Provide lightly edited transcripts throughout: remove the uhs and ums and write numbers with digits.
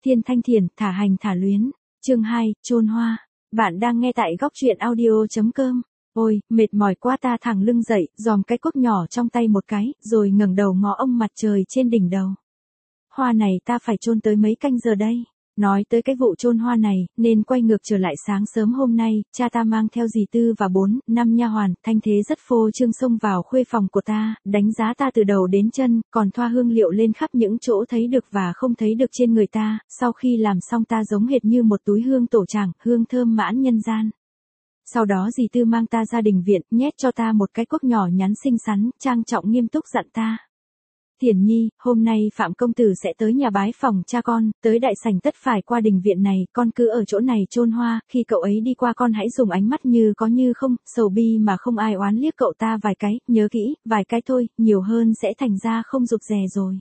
Thiên Thanh Thiền, thả hành thả luyến. Chương 2, chôn hoa. Bạn đang nghe tại góc truyện audio.com. Ôi, mệt mỏi quá, ta thẳng lưng dậy, giòm cái cuốc nhỏ trong tay một cái, rồi ngẩng đầu ngó ông mặt trời trên đỉnh đầu. Hoa này ta phải chôn tới mấy canh giờ đây? Nói tới cái vụ chôn hoa này, nên quay ngược trở lại sáng sớm hôm nay, cha ta mang theo dì Tư và 4-5 nha hoàn, thanh thế rất phô trương xông vào khuê phòng của ta, đánh giá ta từ đầu đến chân, còn thoa hương liệu lên khắp những chỗ thấy được và không thấy được trên người ta, sau khi làm xong ta giống hệt như một túi hương tổ tràng, hương thơm mãn nhân gian. Sau đó dì Tư mang ta ra đình viện, nhét cho ta một cái cuốc nhỏ nhắn xinh xắn, trang trọng nghiêm túc dặn ta. Thiển Nhi, hôm nay Phạm công tử sẽ tới nhà bái phòng cha con, tới đại sảnh tất phải qua đình viện này, con cứ ở chỗ này chôn hoa, khi cậu ấy đi qua con hãy dùng ánh mắt như có như không, sầu bi mà không ai oán liếc cậu ta vài cái, nhớ kỹ, vài cái thôi, nhiều hơn sẽ thành ra không rụt rè rồi.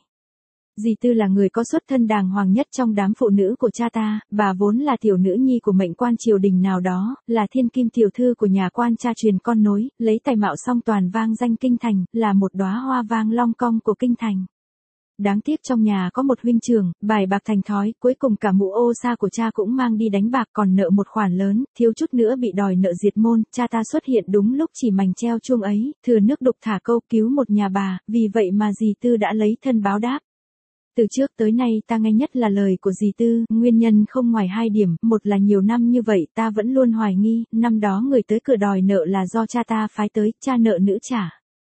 Dì Tư là người có xuất thân đàng hoàng nhất trong đám phụ nữ của cha ta, bà vốn là tiểu nữ nhi của mệnh quan triều đình nào đó, là thiên kim tiểu thư của nhà quan cha truyền con nối, lấy tài mạo song toàn vang danh kinh thành, là một đóa hoa vang long cong của kinh thành. Đáng tiếc trong nhà có một huynh trưởng, bài bạc thành thói, cuối cùng cả mụ ô sa của cha cũng mang đi đánh bạc, còn nợ một khoản lớn, thiếu chút nữa bị đòi nợ diệt môn, cha ta xuất hiện đúng lúc chỉ mảnh treo chuông ấy, thừa nước đục thả câu cứu một nhà bà, vì vậy mà dì Tư đã lấy thân báo đáp. Từ trước tới nay ta nghe nhất là lời của dì Tư, nguyên nhân không ngoài hai điểm, một là nhiều năm như vậy ta vẫn luôn hoài nghi, năm đó người tới cửa đòi nợ là do cha ta phái tới, cha nợ nữ trả.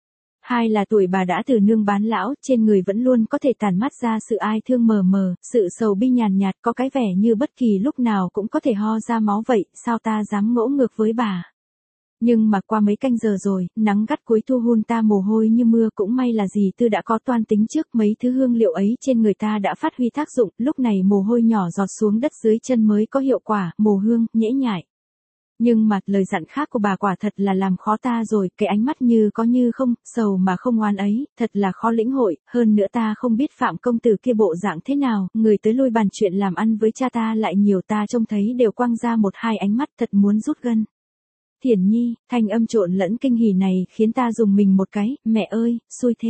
Hai là tuổi bà đã từ nương bán lão, trên người vẫn luôn có thể tản mắt ra sự ai thương mờ mờ, sự sầu bi nhàn nhạt, có cái vẻ như bất kỳ lúc nào cũng có thể ho ra máu vậy, sao ta dám ngỗ ngược với bà. Nhưng mà qua mấy canh giờ rồi, nắng gắt cuối thu hun ta mồ hôi như mưa, cũng may là dì Tư đã có toan tính trước, mấy thứ hương liệu ấy trên người ta đã phát huy tác dụng, lúc này mồ hôi nhỏ giọt xuống đất dưới chân mới có hiệu quả, mồ hương, nhễ nhại. Nhưng mà lời dặn khác của bà quả thật là làm khó ta rồi, cái ánh mắt như có như không, sầu mà không oán ấy, thật là khó lĩnh hội, hơn nữa ta không biết Phạm công tử kia bộ dạng thế nào, người tới lui bàn chuyện làm ăn với cha ta lại nhiều, ta trông thấy đều quăng ra một hai ánh mắt thật muốn rút gân. Thiển Nhi, thanh âm trộn lẫn kinh hỉ này khiến ta dùng mình một cái, mẹ ơi, xui thế.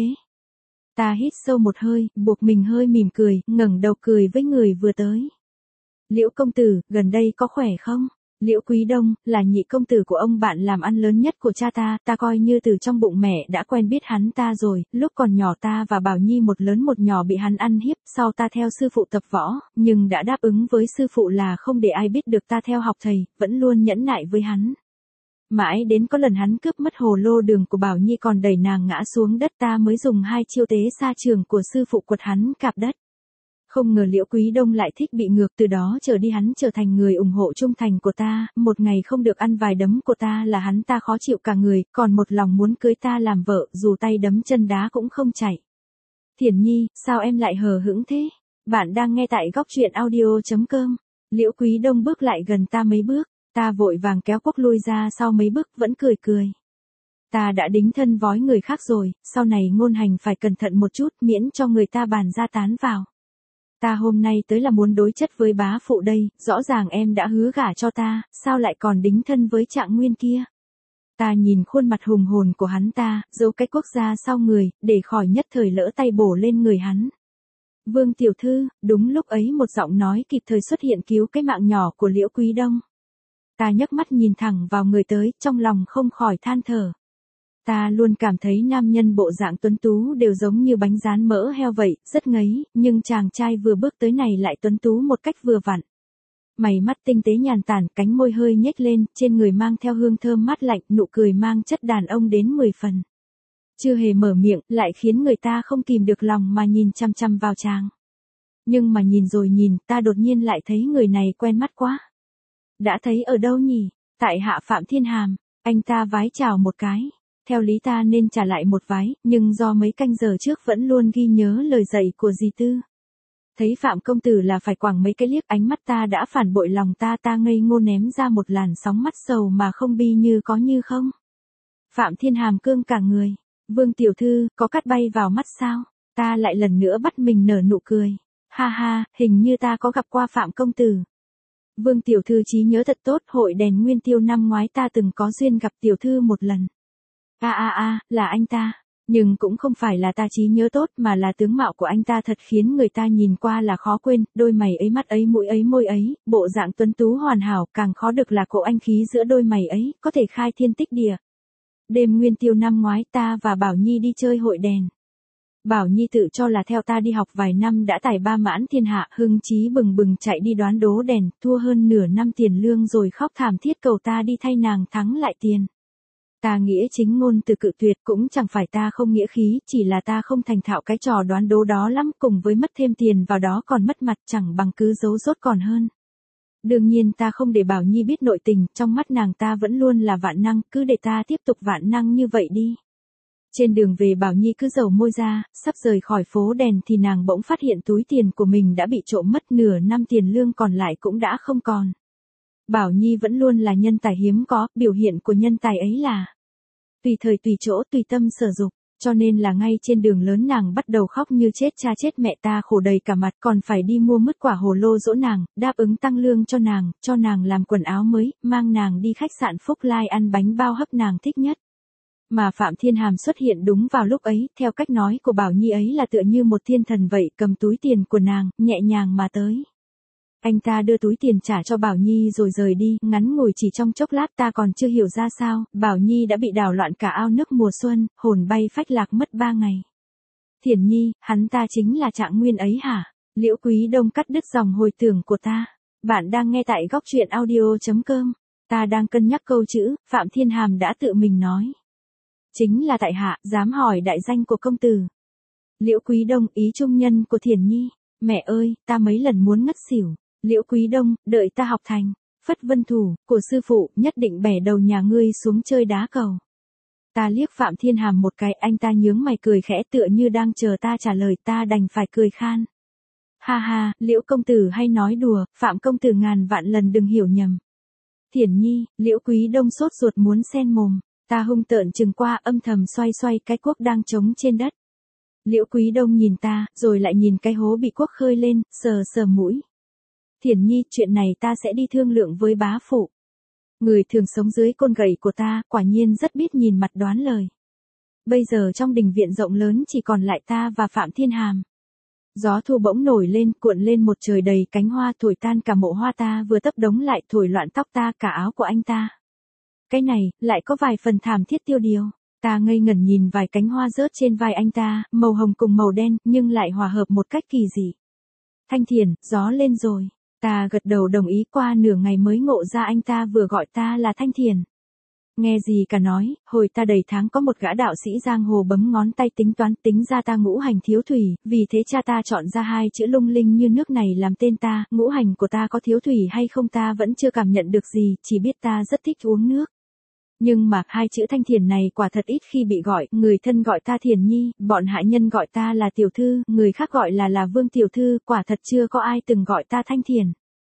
Ta hít sâu một hơi, buộc mình hơi mỉm cười, ngẩng đầu cười với người vừa tới. Liễu công tử, gần đây có khỏe không? Liễu Quý Đông, là nhị công tử của ông bạn làm ăn lớn nhất của cha ta coi như từ trong bụng mẹ đã quen biết hắn ta rồi, lúc còn nhỏ ta và Bảo Nhi một lớn một nhỏ bị hắn ăn hiếp, sau ta theo sư phụ tập võ, nhưng đã đáp ứng với sư phụ là không để ai biết được ta theo học thầy, vẫn luôn nhẫn nại với hắn. Mãi đến có lần hắn cướp mất hồ lô đường của Bảo Nhi còn đẩy nàng ngã xuống đất, ta mới dùng hai chiêu tế sa trường của sư phụ quật hắn cạp đất. Không ngờ Liễu Quý Đông lại thích bị ngược, từ đó trở đi hắn trở thành người ủng hộ trung thành của ta, một ngày không được ăn vài đấm của ta là hắn ta khó chịu cả người, còn một lòng muốn cưới ta làm vợ, dù tay đấm chân đá cũng không chạy. Thiển Nhi, sao em lại hờ hững thế? Bạn đang nghe tại góc truyện audio.com. Liễu Quý Đông bước lại gần ta mấy bước, ta vội vàng kéo cuốc lui ra sau mấy bước, vẫn cười cười. Ta đã đính thân vói người khác rồi, sau này ngôn hành phải cẩn thận một chút, miễn cho người ta bàn ra tán vào. Ta hôm nay tới là muốn đối chất với bá phụ đây, rõ ràng em đã hứa gả cho ta, sao lại còn đính thân với Trạng Nguyên kia? Ta nhìn khuôn mặt hùng hồn của hắn ta, giấu cái cuốc ra sau người, để khỏi nhất thời lỡ tay bổ lên người hắn. Vương tiểu thư, đúng lúc ấy một giọng nói kịp thời xuất hiện cứu cái mạng nhỏ của Liễu Quý Đông. Ta nhấc mắt nhìn thẳng vào người tới, trong lòng không khỏi than thở. Ta luôn cảm thấy nam nhân bộ dạng tuấn tú đều giống như bánh rán mỡ heo vậy, rất ngấy, nhưng chàng trai vừa bước tới này lại tuấn tú một cách vừa vặn. Mày mắt tinh tế nhàn tản, cánh môi hơi nhếch lên, trên người mang theo hương thơm mát lạnh, nụ cười mang chất đàn ông đến 10 phần. Chưa hề mở miệng, lại khiến người ta không kìm được lòng mà nhìn chăm chăm vào chàng. Nhưng mà nhìn rồi nhìn, ta đột nhiên lại thấy người này quen mắt quá. Đã thấy ở đâu nhỉ? Tại hạ Phạm Thiên Hàm. Anh ta vái chào một cái. Theo lý ta nên trả lại một vái, nhưng do mấy canh giờ trước vẫn luôn ghi nhớ lời dạy của dì Tư. Thấy Phạm công tử là phải quẳng mấy cái liếc, ánh mắt ta đã phản bội lòng ta ngây ngô ném ra một làn sóng mắt sầu mà không bi như có như không. Phạm Thiên Hàm cương cả người. Vương tiểu thư, có cát bay vào mắt sao? Ta lại lần nữa bắt mình nở nụ cười. Ha ha, hình như ta có gặp qua Phạm công tử. Vương tiểu thư trí nhớ thật tốt, hội đèn Nguyên Tiêu năm ngoái ta từng có duyên gặp tiểu thư một lần. Là anh ta. Nhưng cũng không phải là ta trí nhớ tốt mà là tướng mạo của anh ta thật khiến người ta nhìn qua là khó quên, đôi mày ấy, mắt ấy, mũi ấy, môi ấy, bộ dạng tuấn tú hoàn hảo, càng khó được là cỗ anh khí giữa đôi mày ấy, có thể khai thiên tích địa. Đêm nguyên tiêu năm ngoái ta và Bảo Nhi đi chơi hội đèn. Bảo Nhi tự cho là theo ta đi học vài năm đã tài ba mãn thiên hạ, hưng chí bừng bừng chạy đi đoán đố đèn, thua hơn nửa năm tiền lương rồi khóc thảm thiết cầu ta đi thay nàng thắng lại tiền. Ta nghĩa chính ngôn từ cự tuyệt, cũng chẳng phải ta không nghĩa khí, chỉ là ta không thành thạo cái trò đoán đố đó lắm, cùng với mất thêm tiền vào đó còn mất mặt, chẳng bằng cứ giấu dốt còn hơn. Đương nhiên ta không để Bảo Nhi biết nội tình, trong mắt nàng ta vẫn luôn là vạn năng, cứ để ta tiếp tục vạn năng như vậy đi. Trên đường về Bảo Nhi cứ dầu môi ra, sắp rời khỏi phố đèn thì nàng bỗng phát hiện túi tiền của mình đã bị trộm mất, nửa năm tiền lương còn lại cũng đã không còn. Bảo Nhi vẫn luôn là nhân tài hiếm có, biểu hiện của nhân tài ấy là tùy thời tùy chỗ tùy tâm sở dục, cho nên là ngay trên đường lớn nàng bắt đầu khóc như chết cha chết mẹ, ta khổ đầy cả mặt, còn phải đi mua mứt quả hồ lô dỗ nàng, đáp ứng tăng lương cho nàng làm quần áo mới, mang nàng đi khách sạn Phúc Lai ăn bánh bao hấp nàng thích nhất. Mà Phạm Thiên Hàm xuất hiện đúng vào lúc ấy, theo cách nói của Bảo Nhi ấy là tựa như một thiên thần vậy, cầm túi tiền của nàng, nhẹ nhàng mà tới. Anh ta đưa túi tiền trả cho Bảo Nhi rồi rời đi, ngắn ngủi chỉ trong chốc lát ta còn chưa hiểu ra sao, Bảo Nhi đã bị đảo loạn cả ao nước mùa xuân, hồn bay phách lạc mất 3 ngày. Thiển Nhi, hắn ta chính là Trạng Nguyên ấy hả? Liễu Quý Đông cắt đứt dòng hồi tưởng của ta. Bạn đang nghe tại góc truyện audio.com. Ta đang cân nhắc câu chữ, Phạm Thiên Hàm đã tự mình nói. Chính là tại hạ, dám hỏi đại danh của công tử. Liễu Quý Đông, ý trung nhân của Thiển Nhi. Mẹ ơi, ta mấy lần muốn ngất xỉu. Liễu Quý Đông, đợi ta học thành Phất Vân Thủ của sư phụ, nhất định bẻ đầu nhà ngươi xuống chơi đá cầu. Ta liếc Phạm Thiên Hàm một cái, anh ta nhướng mày cười khẽ tựa như đang chờ ta trả lời, ta đành phải cười khan. Ha ha, Liễu công tử hay nói đùa, Phạm công tử ngàn vạn lần đừng hiểu nhầm. Thiển Nhi, Liễu Quý Đông sốt ruột muốn xen mồm, ta hung tợn chừng qua, âm thầm xoay xoay cái cuốc đang trống trên đất. Liễu Quý Đông nhìn ta, rồi lại nhìn cái hố bị cuốc khơi lên, sờ sờ mũi. Thiển Nhi, chuyện này ta sẽ đi thương lượng với bá phụ. Người thường sống dưới côn gậy của ta, quả nhiên rất biết nhìn mặt đoán lời. Bây giờ trong đình viện rộng lớn chỉ còn lại ta và Phạm Thiên Hàm. Gió thu bỗng nổi lên, cuộn lên một trời đầy cánh hoa, thổi tan cả mộ hoa ta vừa tấp đống lại, thổi loạn tóc ta, cả áo của anh ta. Cái này, lại có vài phần thảm thiết tiêu điều. Ta ngây ngẩn nhìn vài cánh hoa rớt trên vai anh ta, màu hồng cùng màu đen, nhưng lại hòa hợp một cách kỳ dị. Thanh Thiền, gió lên rồi. Ta gật đầu đồng ý, qua nửa ngày mới ngộ ra anh ta vừa gọi ta là Thanh Thiền. Nghe gì cả nói, hồi ta đầy tháng có một gã đạo sĩ giang hồ bấm ngón tay tính toán, tính ra ta ngũ hành thiếu thủy, vì thế cha ta chọn ra 2 chữ lung linh như nước này làm tên ta, ngũ hành của ta có thiếu thủy hay không ta vẫn chưa cảm nhận được gì, chỉ biết ta rất thích uống nước. Nhưng mà 2 chữ Thanh Thiền này quả thật ít khi bị gọi, người thân gọi ta Thiền Nhi, bọn hạ nhân gọi ta là tiểu thư, người khác gọi là Vương tiểu thư, quả thật chưa có ai từng gọi ta Thanh Thiền.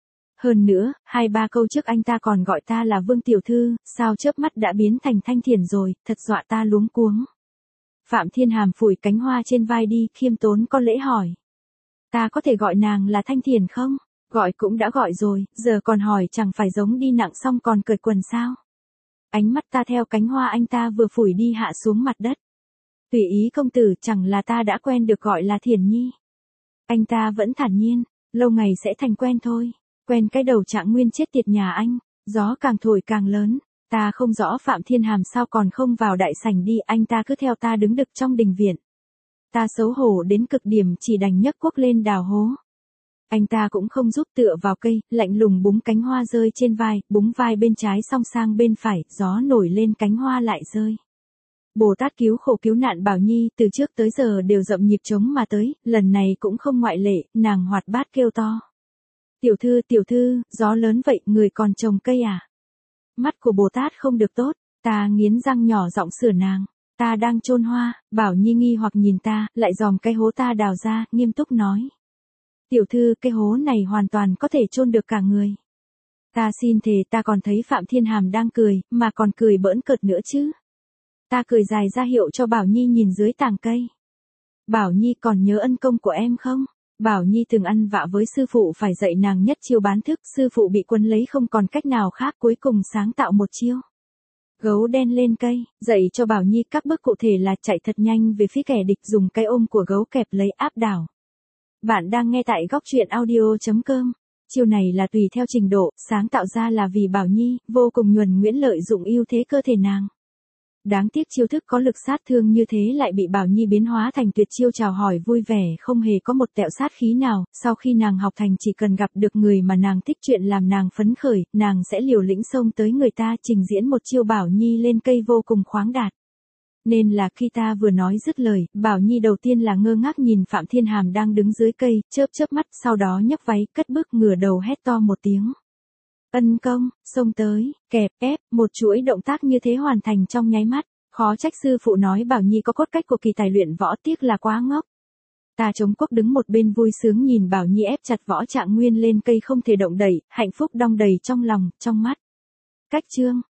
Hơn nữa, 2-3 câu trước anh ta còn gọi ta là Vương tiểu thư, sao chớp mắt đã biến thành Thanh Thiền rồi, thật dọa ta luống cuống. Phạm Thiên Hàm phủi cánh hoa trên vai đi, khiêm tốn có lễ hỏi. Ta có thể gọi nàng là Thanh Thiền không? Gọi cũng đã gọi rồi, giờ còn hỏi chẳng phải giống đi nặng xong còn cởi quần sao? Ánh mắt ta theo cánh hoa anh ta vừa phủi đi hạ xuống mặt đất. Tùy ý công tử, chẳng là ta đã quen được gọi là Thiền Nhi. Anh ta vẫn thản nhiên, lâu ngày sẽ thành quen thôi. Quen cái đầu Trạng Nguyên chết tiệt nhà anh, gió càng thổi càng lớn. Ta không rõ Phạm Thiên Hàm sao còn không vào đại sảnh đi, anh ta cứ theo ta đứng đực trong đình viện. Ta xấu hổ đến cực điểm chỉ đành nhấc cuốc lên đào hố. Anh ta cũng không giúp, tựa vào cây, lạnh lùng búng cánh hoa rơi trên vai, búng vai bên trái xong sang bên phải, gió nổi lên cánh hoa lại rơi. Bồ Tát cứu khổ cứu nạn Bảo Nhi từ trước tới giờ đều dậm nhịp trống mà tới, lần này cũng không ngoại lệ, nàng hoạt bát kêu to. Tiểu thư, gió lớn vậy, người còn trồng cây à? Mắt của Bồ Tát không được tốt, ta nghiến răng nhỏ giọng sửa nàng. Ta đang chôn hoa, Bảo Nhi nghi hoặc nhìn ta, lại dòm cái hố ta đào ra, nghiêm túc nói. Tiểu thư, cái hố này hoàn toàn có thể chôn được cả người. Ta xin thề, ta còn thấy Phạm Thiên Hàm đang cười, mà còn cười bỡn cợt nữa chứ. Ta cười dài ra hiệu cho Bảo Nhi nhìn dưới tàng cây. Bảo Nhi còn nhớ ân công của em không? Bảo Nhi từng ăn vạ với sư phụ phải dạy nàng nhất chiêu bán thức, sư phụ bị quấn lấy không còn cách nào khác cuối cùng sáng tạo một chiêu. Gấu đen lên cây, dạy cho Bảo Nhi các bước cụ thể là chạy thật nhanh về phía kẻ địch, dùng cái ôm của gấu kẹp lấy áp đảo. Bạn đang nghe tại góc truyện audio.com. Chiêu này là tùy theo trình độ, sáng tạo ra là vì Bảo Nhi, vô cùng nhuần nhuyễn lợi dụng ưu thế cơ thể nàng. Đáng tiếc chiêu thức có lực sát thương như thế lại bị Bảo Nhi biến hóa thành tuyệt chiêu chào hỏi vui vẻ, không hề có một tẹo sát khí nào. Sau khi nàng học thành, chỉ cần gặp được người mà nàng thích, chuyện làm nàng phấn khởi, nàng sẽ liều lĩnh xông tới người ta, trình diễn một chiêu Bảo Nhi lên cây vô cùng khoáng đạt. Nên là khi ta vừa nói dứt lời, Bảo Nhi đầu tiên là ngơ ngác nhìn Phạm Thiên Hàm đang đứng dưới cây, chớp chớp mắt, sau đó nhấc váy, cất bước ngửa đầu hét to một tiếng. Ân công, xông tới, kẹp, ép, một chuỗi động tác như thế hoàn thành trong nháy mắt. Khó trách sư phụ nói Bảo Nhi có cốt cách của kỳ tài luyện võ, tiếc là quá ngốc. Ta Trống Quốc đứng một bên vui sướng nhìn Bảo Nhi ép chặt Võ Trạng Nguyên lên cây không thể động đậy, hạnh phúc đong đầy trong lòng, trong mắt. Cách chương